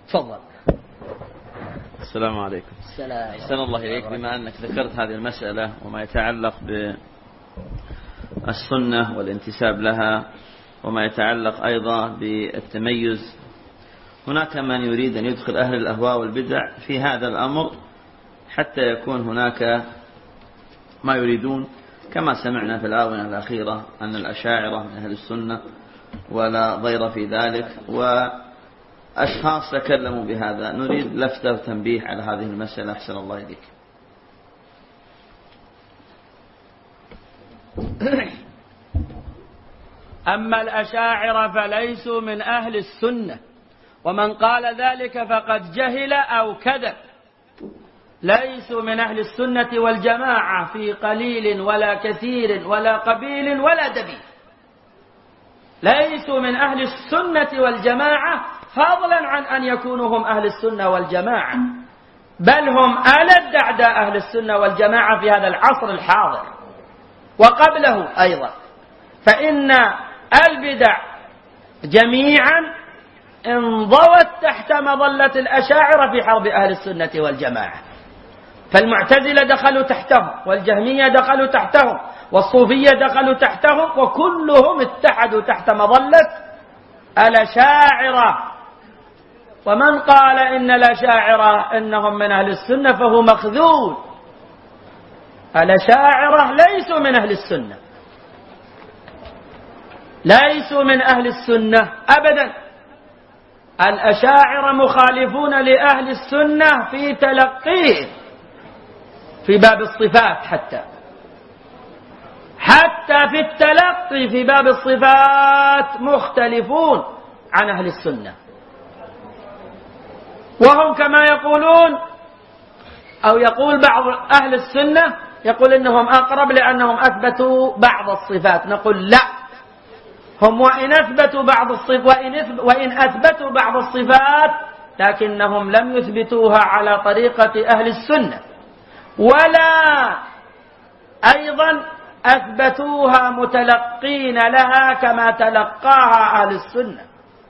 تفضل. السلام عليكم. أحسن الله إليك. بما أنك ذكرت هذه المسألة وما يتعلق بالسنة والانتساب لها وما يتعلق أيضا بالتميز، هناك من يريد أن يدخل أهل الأهواء والبدع في هذا الأمر حتى يكون هناك ما يريدون، كما سمعنا في الآونة الأخيرة أن الأشاعرة من أهل السنة ولا ضير في ذلك، وأشخاص تكلموا بهذا. نريد لفتة وتنبيه على هذه المسألة. أحسن الله إليك. أما الأشاعرة فليسوا من أهل السنة، ومن قال ذلك فقد جهل أو كذب. ليسوا من أهل السنة والجماعة في قليل ولا كثير ولا قبيل ولا دبيل. ليسوا من أهل السنة والجماعة فضلا عن أن يكونوا هم أهل السنة والجماعة، بل هم ألد أعداء أهل السنة والجماعة في هذا العصر الحاضر وقبله أيضا. فإن البدع جميعا انضوت تحت مظلة الأشاعرة في حرب أهل السنة والجماعة. فالمعتزلة دخلوا تحتهم، والجهمية دخلوا تحتهم، والصوفية دخلوا تحتهم، وكلهم اتحدوا تحت مظلة الأشاعرة. ومن قال إن الأشاعرة إنهم من أهل السنة فهو مخذول. الأشاعرة ليسوا من أهل السنة، ليسوا من أهل السنة أبدا. الأشاعرة مخالفون لأهل السنة في تلقيه في باب الصفات، حتى في التلقي في باب الصفات مختلفون عن أهل السنة. وهم كما يقولون، أو يقول بعض أهل السنة يقول إنهم أقرب لأنهم أثبتوا بعض الصفات. نقول لا، هم وإن أثبتوا بعض الصفات لكنهم لم يثبتوها على طريقة أهل السنة، ولا أيضا أثبتوها متلقين لها كما تلقاها أهل السنة.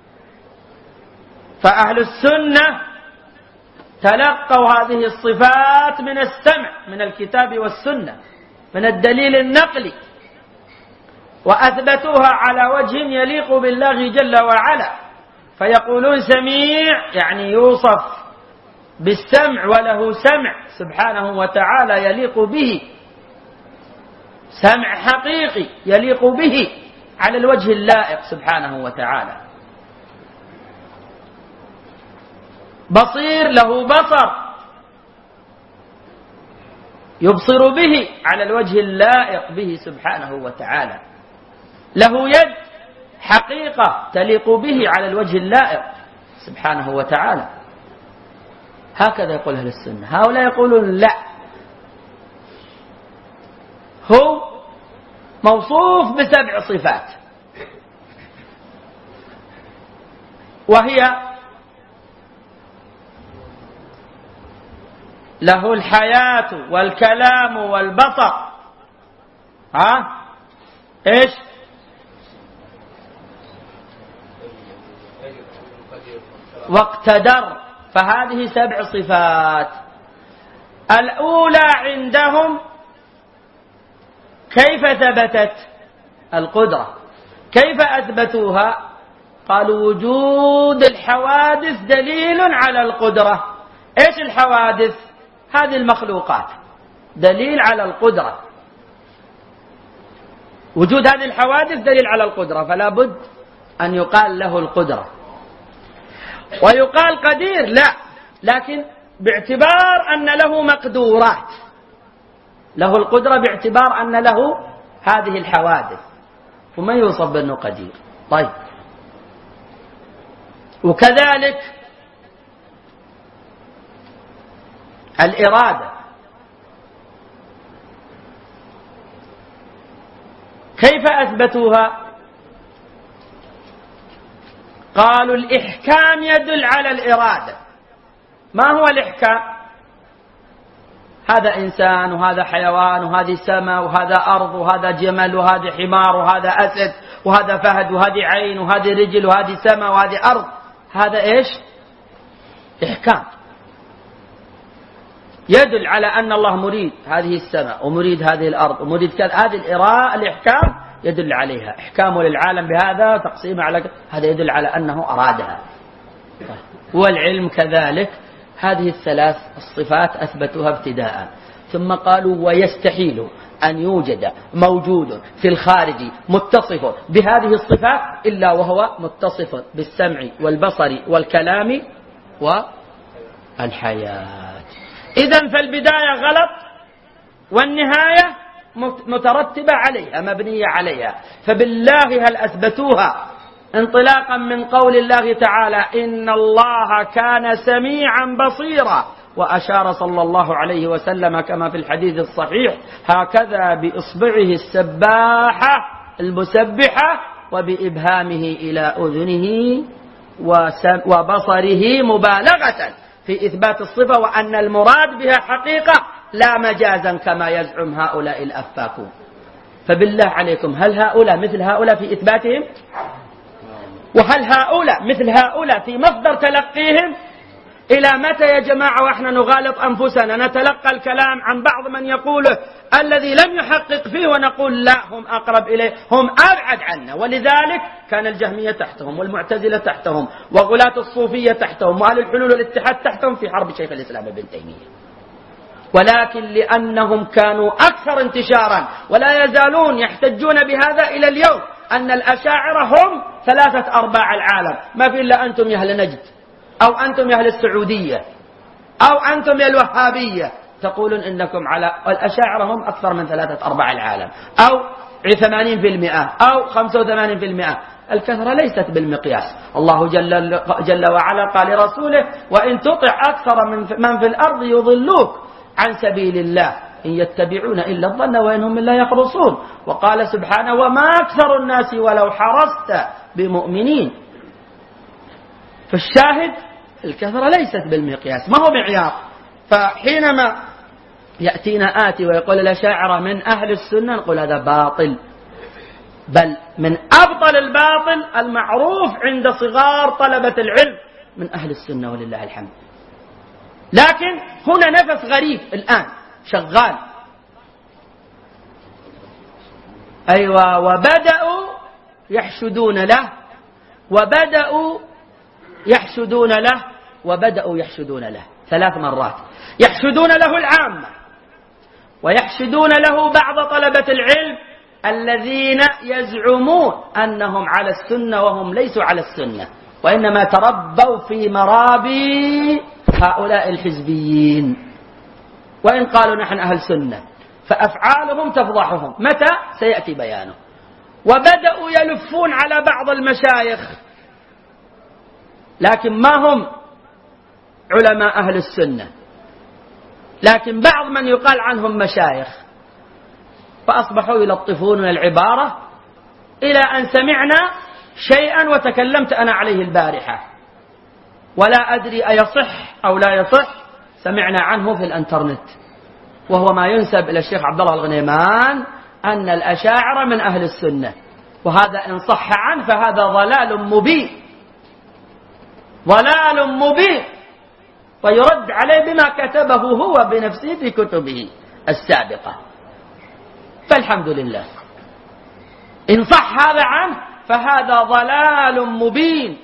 فأهل السنة تلقوا هذه الصفات من السمع، من الكتاب والسنة، من الدليل النقلي، وأثبتوها على وجه يليق بالله جل وعلا. فيقولون سميع يعني يوصف بالسمع وله سمع سبحانه وتعالى يليق به، سمع حقيقي يليق به على الوجه اللائق سبحانه وتعالى. بصير له بصر يبصر به على الوجه اللائق به سبحانه وتعالى. له يد حقيقة تليق به على الوجه اللائق سبحانه وتعالى. هكذا يقول أهل السنة. هؤلاء يقولون لا، هو موصوف ب7 صفات، وهي له الحياة والكلام والبصر. إيش؟ واقتدر. فهذه 7 صفات. الأولى عندهم كيف ثبتت؟ القدرة. كيف أثبتوها؟ قالوا وجود الحوادث دليل على القدرة. إيش الحوادث؟ هذه المخلوقات دليل على القدرة. وجود هذه الحوادث دليل على القدرة، فلا بد أن يقال له القدرة. ويقال قدير لا، لكن باعتبار أن له مقدورات، له القدرة باعتبار أن له هذه الحوادث، وما يوصف بأنه قدير. طيب، وكذلك الإرادة. كيف أثبتوها؟ قالوا الإحكام يدل على الإرادة. ما هو الإحكام؟ هذا إنسان وهذا حيوان وهذه سماء وهذا أرض وهذا جمل وهذا حمار وهذا أسد وهذا فهد وهذه عين وهذه رجل وهذه سماء وهذه أرض. هذا إيش؟ إحكام يدل على أن الله مريد هذه السماء ومريد هذه الأرض ومريد كذا. هذه الإحكام يدل عليها، إحكامه للعالم بهذا تقسيمه على هذا يدل على أنه أرادها. والعلم كذلك، هذه الثلاث الصفات أثبتوها ابتداء، ثم قالوا ويستحيل أن يوجد موجود في الخارج متصف بهذه الصفات إلا وهو متصف بالسمع والبصر والكلام والحياة. إذن فالبداية غلط والنهاية مترتبة عليها مبنية عليها. فبالله هل أثبتوها انطلاقا من قول الله تعالى إن الله كان سميعا بصيرا، وأشار صلى الله عليه وسلم كما في الحديث الصحيح هكذا بإصبعه السباحة المسبحة وبإبهامه إلى أذنه وبصره مبالغة في إثبات الصفة، وأن المراد بها حقيقة لا مجازا كما يزعم هؤلاء الأفاكون. فبالله عليكم هل هؤلاء مثل هؤلاء في إثباتهم؟ وهل هؤلاء مثل هؤلاء في مصدر تلقيهم؟ إلى متى يا جماعة وإحنا نغالط أنفسنا نتلقى الكلام عن بعض من يقوله الذي لم يحقق فيه ونقول لا هم أقرب إليه، هم أبعد عنا. ولذلك كان الجهمية تحتهم والمعتزلة تحتهم وغلاة الصوفية تحتهم وأهل الحلول والاتحاد تحتهم في حرب شيخ الإسلام ابن تيمية. ولكن لأنهم كانوا أكثر انتشارا ولا يزالون يحتجون بهذا إلى اليوم أن الأشاعرة هم 3/4 العالم، ما في إلا أنتم يا أهل نجد أو أنتم يا أهل السعودية أو أنتم يا الوهابية تقولون إنكم على الأشاعرة هم أكثر من 3/4 العالم أو 80% أو 85%. الكثرة ليست بالمقياس. الله جل وعلا قال لرسوله وإن تطع أكثر من في الأرض يضلوك عن سبيل الله إن يتبعون إلا الظن وإنهم لا يخرصون. وقال سبحانه وما أكثر الناس ولو حرصت بمؤمنين. فالشاهد الكثرة ليست بالمقياس، ما هو معيار. فحينما يأتينا آتي ويقول الأشاعرة من أهل السنة نقول هذا باطل، بل من أبطل الباطل المعروف عند صغار طلبة العلم من أهل السنة ولله الحمد. لكن هنا نفس غريب الآن شغال. أيوة، وبدأوا يحشدون له وبدأوا يحشدون له وبدأوا يحشدون له 3 مرات. يحشدون له العامة ويحشدون له بعض طلبة العلم الذين يزعمون أنهم على السنة وهم ليسوا على السنة، وإنما تربوا في مرابي هؤلاء الحزبيين. وإن قالوا نحن أهل سنة فأفعالهم تفضحهم، متى سيأتي بيانه. وبدأوا يلفون على بعض المشايخ لكن ما هم علماء أهل السنة، لكن بعض من يقال عنهم مشايخ، فأصبحوا يلطفون من العبارة إلى أن سمعنا شيئا وتكلمت أنا عليه البارحة ولا أدري أيصح أو لا يصح، سمعنا عنه في الانترنت، وهو ما ينسب إلى الشيخ عبد الله الغنيمان أن الأشاعرة من أهل السنة، وهذا إن صح عنه فهذا ضلال مبين، ضلال مبين، ويرد عليه بما كتبه هو بنفسه في كتبه السابقة. فالحمد لله إن صح هذا عنه فهذا ضلال مبين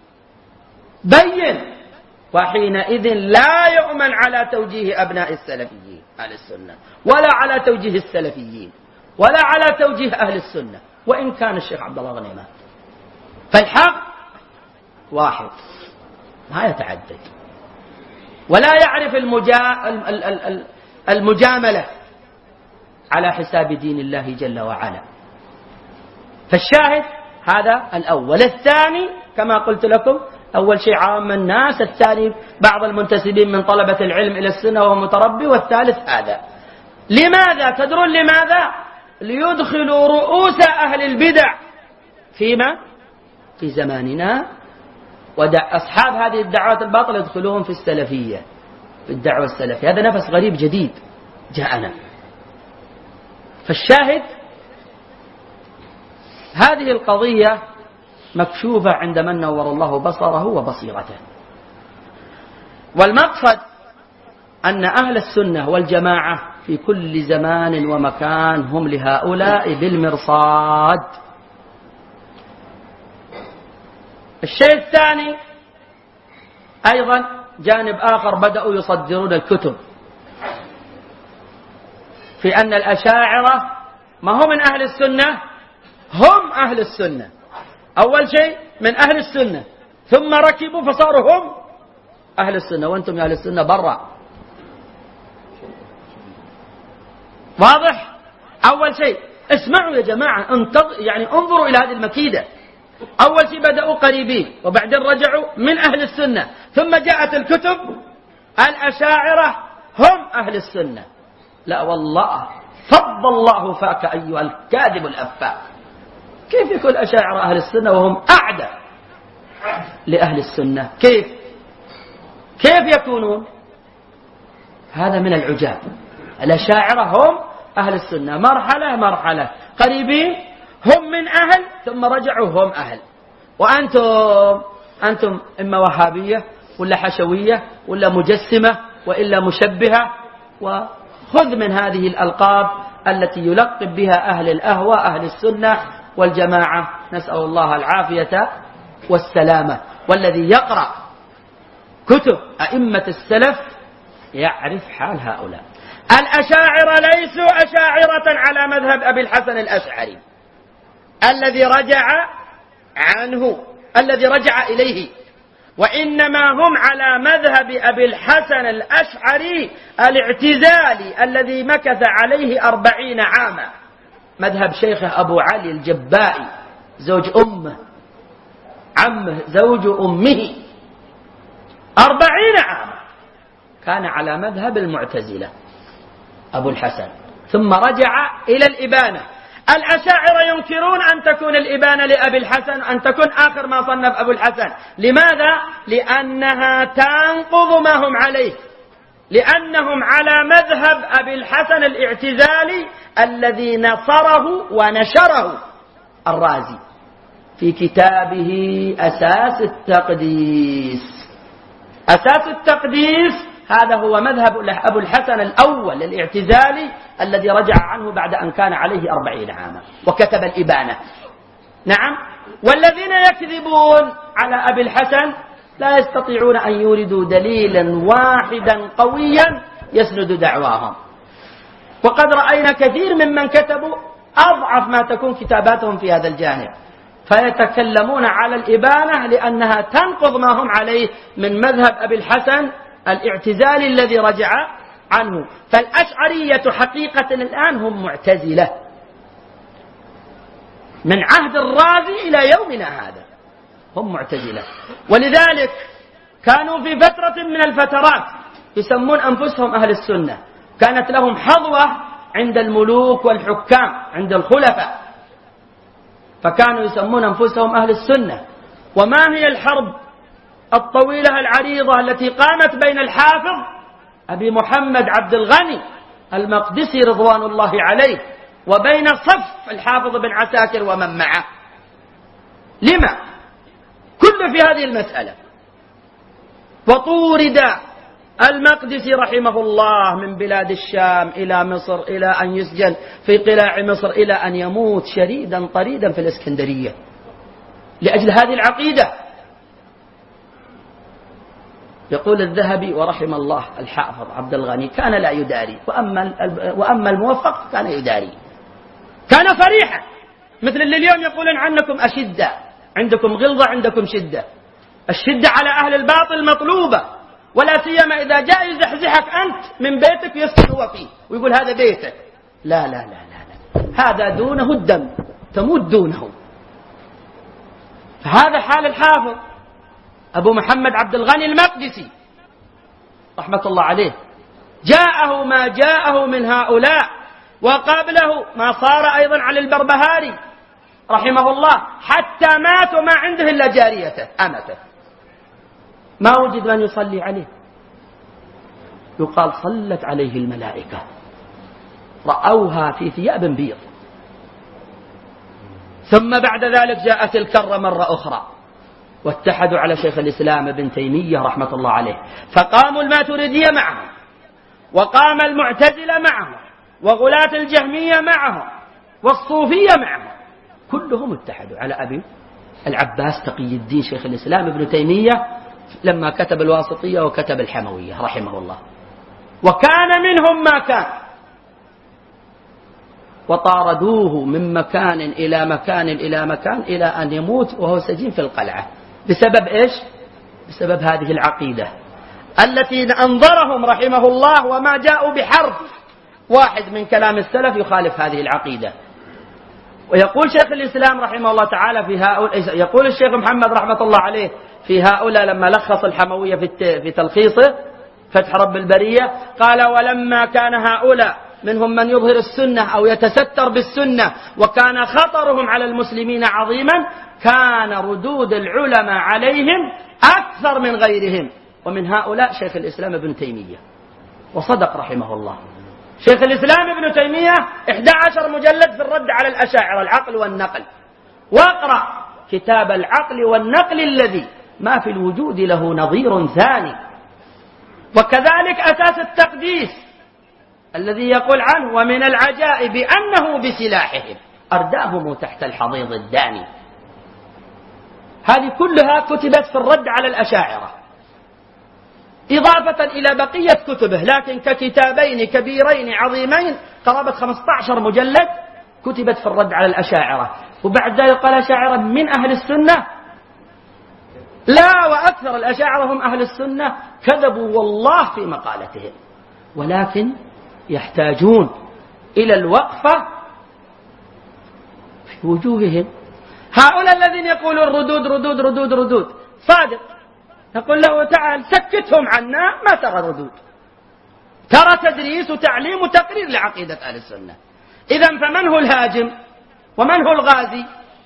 بين، وحينئذ لا يؤمن على توجيه أبناء السلفيين أهل السنة ولا على توجيه السلفيين ولا على توجيه أهل السنة وإن كان الشيخ عبد الله غنيمان. فالحق واحد ما يتعدد ولا يعرف المجاملة على حساب دين الله جل وعلا. فالشاهد هذا الأول. الثاني كما قلت لكم أول شيء عام الناس، الثاني بعض المنتسبين من طلبة العلم إلى السنة وهو متربي، والثالث هذا. لماذا تدرون لماذا؟ ليدخلوا رؤوس أهل البدع فيما في زماننا، أصحاب هذه الدعوات الباطلة يدخلوهم في السلفية في الدعوة السلفية. هذا نفس غريب جديد جاءنا. فالشاهد هذه القضية مكشوفة عند من نور الله بصره وبصيرته. والمقصد أن أهل السنة والجماعة في كل زمان ومكان هم لهؤلاء بالمرصاد. الشيء الثاني أيضا جانب آخر، بدأوا يصدرون الكتب في أن الأشاعرة ما هم من أهل السنة، هم أهل السنة. أول شيء من أهل السنة، ثم ركبوا فصاروا هم أهل السنة، وأنتم يا أهل السنة برا. واضح؟ أول شيء اسمعوا يا جماعة، انظروا إلى هذه المكيدة. أول شيء بدأوا قريبين، وبعدين رجعوا من أهل السنة، ثم جاءت الكتب الأشاعرة هم أهل السنة. لا والله، فض الله فاك أيها الكاذب الأفاك. كيف يكون الأشاعرة أهل السنة وهم أعدى لأهل السنة؟ كيف يكونون؟ هذا من العجاب. الأشاعرة هم أهل السنة مرحلة قريبين، هم من أهل، ثم رجعوا هم أهل. وأنتم إما وهابية ولا حشوية ولا مجسمة وإلا مشبهة، وخذ من هذه الألقاب التي يلقب بها أهل الأهواء أهل السنة والجماعة، نسأل الله العافية والسلامة. والذي يقرأ كتب أئمة السلف يعرف حال هؤلاء. الأشاعرة ليسوا أشاعرة على مذهب أبي الحسن الأشعري الذي رجع إليه، وإنما هم على مذهب أبي الحسن الأشعري الاعتزالي الذي مكث عليه 40 عاما، مذهب شيخه أبو علي الجبائي زوج أمه، عمه زوج أمه، 40 عاما كان على مذهب المعتزلة أبو الحسن، ثم رجع إلى الإبانة. الأشاعرة ينكرون أن تكون الإبانة لأبي الحسن، أن تكون آخر ما صنف أبو الحسن. لماذا؟ لأنها تنقض ما هم عليه، لأنهم على مذهب أبي الحسن الاعتزالي الذي نصره ونشره الرازي في كتابه أساس التقديس. أساس التقديس هذا هو مذهب أبو الحسن الأول الاعتزالي الذي رجع عنه بعد أن كان عليه 40 عاما وكتب الإبانة. نعم، والذين يكذبون على أبي الحسن لا يستطيعون أن يوردوا دليلا واحدا قويا يسند دعواهم. وقد رأينا كثير ممن كتبوا أضعف ما تكون كتاباتهم في هذا الجانب، فيتكلمون على الإبانة لأنها تنقض ما هم عليه من مذهب أبي الحسن الاعتزالي الذي رجع عنه. فالأشعرية حقيقة الآن هم معتزلة من عهد الرازي إلى يومنا هذا، هم معتزلة. ولذلك كانوا في فترة من الفترات يسمون أنفسهم أهل السنة، كانت لهم حظوة عند الملوك والحكام عند الخلفاء، فكانوا يسمون أنفسهم أهل السنة. وما هي الحرب الطويلة العريضة التي قامت بين الحافظ أبي محمد عبد الغني المقدسي رضوان الله عليه وبين صف الحافظ بن عساكر ومن معه؟ لما؟ كل في هذه المسألة. وطورد المقدسي رحمه الله من بلاد الشام إلى مصر، إلى أن يسجن في قلاع مصر، إلى أن يموت شريدا طريدا في الإسكندرية لأجل هذه العقيدة. يقول الذهبي ورحم الله الحافظ عبد الغني كان لا يداري، وأما الموفق كان يداري، كان صريحا، مثل اللي اليوم يقولون عنكم أشدة، عندكم غلظة، عندكم شدة. الشدة على أهل الباطل مطلوبة، ولا سيما إذا جاء يزحزحك أنت من بيتك يسكن هو فيه ويقول هذا بيتك. لا لا لا لا لا، هذا دونه الدم، تموت دونه. فهذا حال الحافظ أبو محمد عبد الغني المقدسي رحمة الله عليه. جاءه ما جاءه من هؤلاء، وقبله ما صار أيضا على البربهاري رحمه الله، حتى مات وما عنده إلا جاريته أمته، ما وجد من يصلي عليه. يقال صلت عليه الملائكة، رأوها في ثياب بيض. ثم بعد ذلك جاءت الكرة مرة أخرى، واتحدوا على شيخ الإسلام ابن تيمية رحمة الله عليه، فقاموا الماتريدية معهم، وقام المعتزلة معهم، وغلاة الجهمية معهم، والصوفية معهم، كلهم اتحدوا على أبي العباس تقي الدين شيخ الإسلام ابن تيمية لما كتب الواسطية وكتب الحموية رحمه الله. وكان منهم ما كان، وطاردوه من مكان إلى مكان إلى مكان إلى أن يموت وهو سجين في القلعة. بسبب إيش؟ بسبب هذه العقيدة التي أنظرهم رحمه الله، وما جاءوا بحرف واحد من كلام السلف يخالف هذه العقيدة. ويقول شيخ الإسلام رحمه الله تعالى في هؤلاء، يقول الشيخ محمد رحمة الله عليه في هؤلاء لما لخص الحموية في تلخيصه فتح رب البرية، قال: ولما كان هؤلاء منهم من يظهر السنة أو يتستر بالسنة وكان خطرهم على المسلمين عظيما، كان ردود العلماء عليهم أكثر من غيرهم، ومن هؤلاء شيخ الإسلام ابن تيمية. وصدق رحمه الله. شيخ الإسلام ابن تيمية 11 مجلد في الرد على الأشاعرة، العقل والنقل، واقرأ كتاب العقل والنقل الذي ما في الوجود له نظير ثاني. وكذلك أساس التقديس الذي يقول عنه: ومن العجائب أنه بسلاحهم أرداهم تحت الحضيض الداني. هذه كلها كتبت في الرد على الأشاعرة، إضافة إلى بقية كتبه، لكن ككتابين كبيرين عظيمين قرابة 15 مجلد كتبت في الرد على الأشاعرة. وبعد ذلك قال الأشاعرة من أهل السنة؟ لا، وأكثر الأشاعرة هم أهل السنة، كذبوا والله في مقالتهم، ولكن يحتاجون إلى الوقفة في وجوههم. هؤلاء الذين يقولون ردود ردود ردود ردود، صادق نقول له: تعال سكتهم عنا، ما ترى ردود، ترى تدريس وتعليم وتقرير لعقيدة أهل السنة. إذن فمن هو الهاجم ومن هو الغازي؟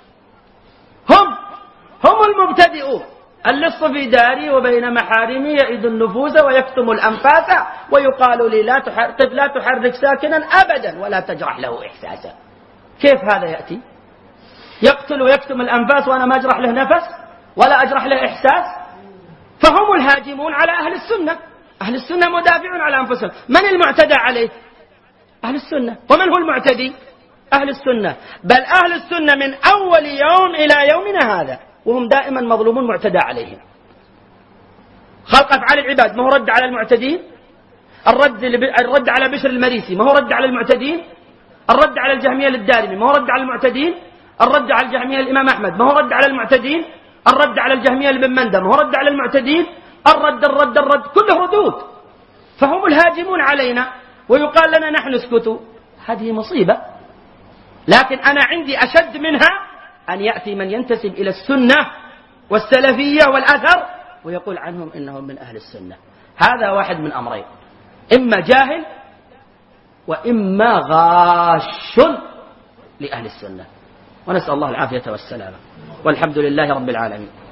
هم المبتدئون، اللص في داري وبين محارمي يئد النفوس ويكتم الأنفاس، ويقال لي لا تحرك ساكنا أبدا ولا تجرح له إحساسا. كيف هذا يأتي؟ يقتل ويكتم الأنفاس وأنا ما أجرح له نفس ولا أجرح له إحساس؟ فهم الهاجمون على أهل السنة. أهل السنة مدافعون على أنفسهم. من المعتدى عليه؟ أهل السنة. ومن هو المعتدي؟ أهل السنة. بل أهل السنة من أول يوم إلى يومنا هذا وهم دائما مظلومون معتدى عليهم. خلق أفعال العباد ما هو رد على المعتدين؟ الرد على بشر المريسي ما هو رد على المعتدين؟ الرد على الجهمية للدارمي ما هو رد على المعتدين؟ الرد على الجهمية الإمام أحمد ما هو رد على المعتدين؟ الرد على الجهمية لابن مندى ما هو رد على المعتدين؟ الرد كله ردود. فهم الهاجمون علينا ويقال لنا نحن اسكتوا. هذه مصيبة. لكن أنا عندي أشد منها أن يأتي من ينتسب إلى السنة والسلفية والأثر ويقول عنهم إنهم من أهل السنة. هذا واحد من أمرين: إما جاهل وإما غاش لأهل السنة. ونسأل الله العافية والسلامة، والحمد لله رب العالمين.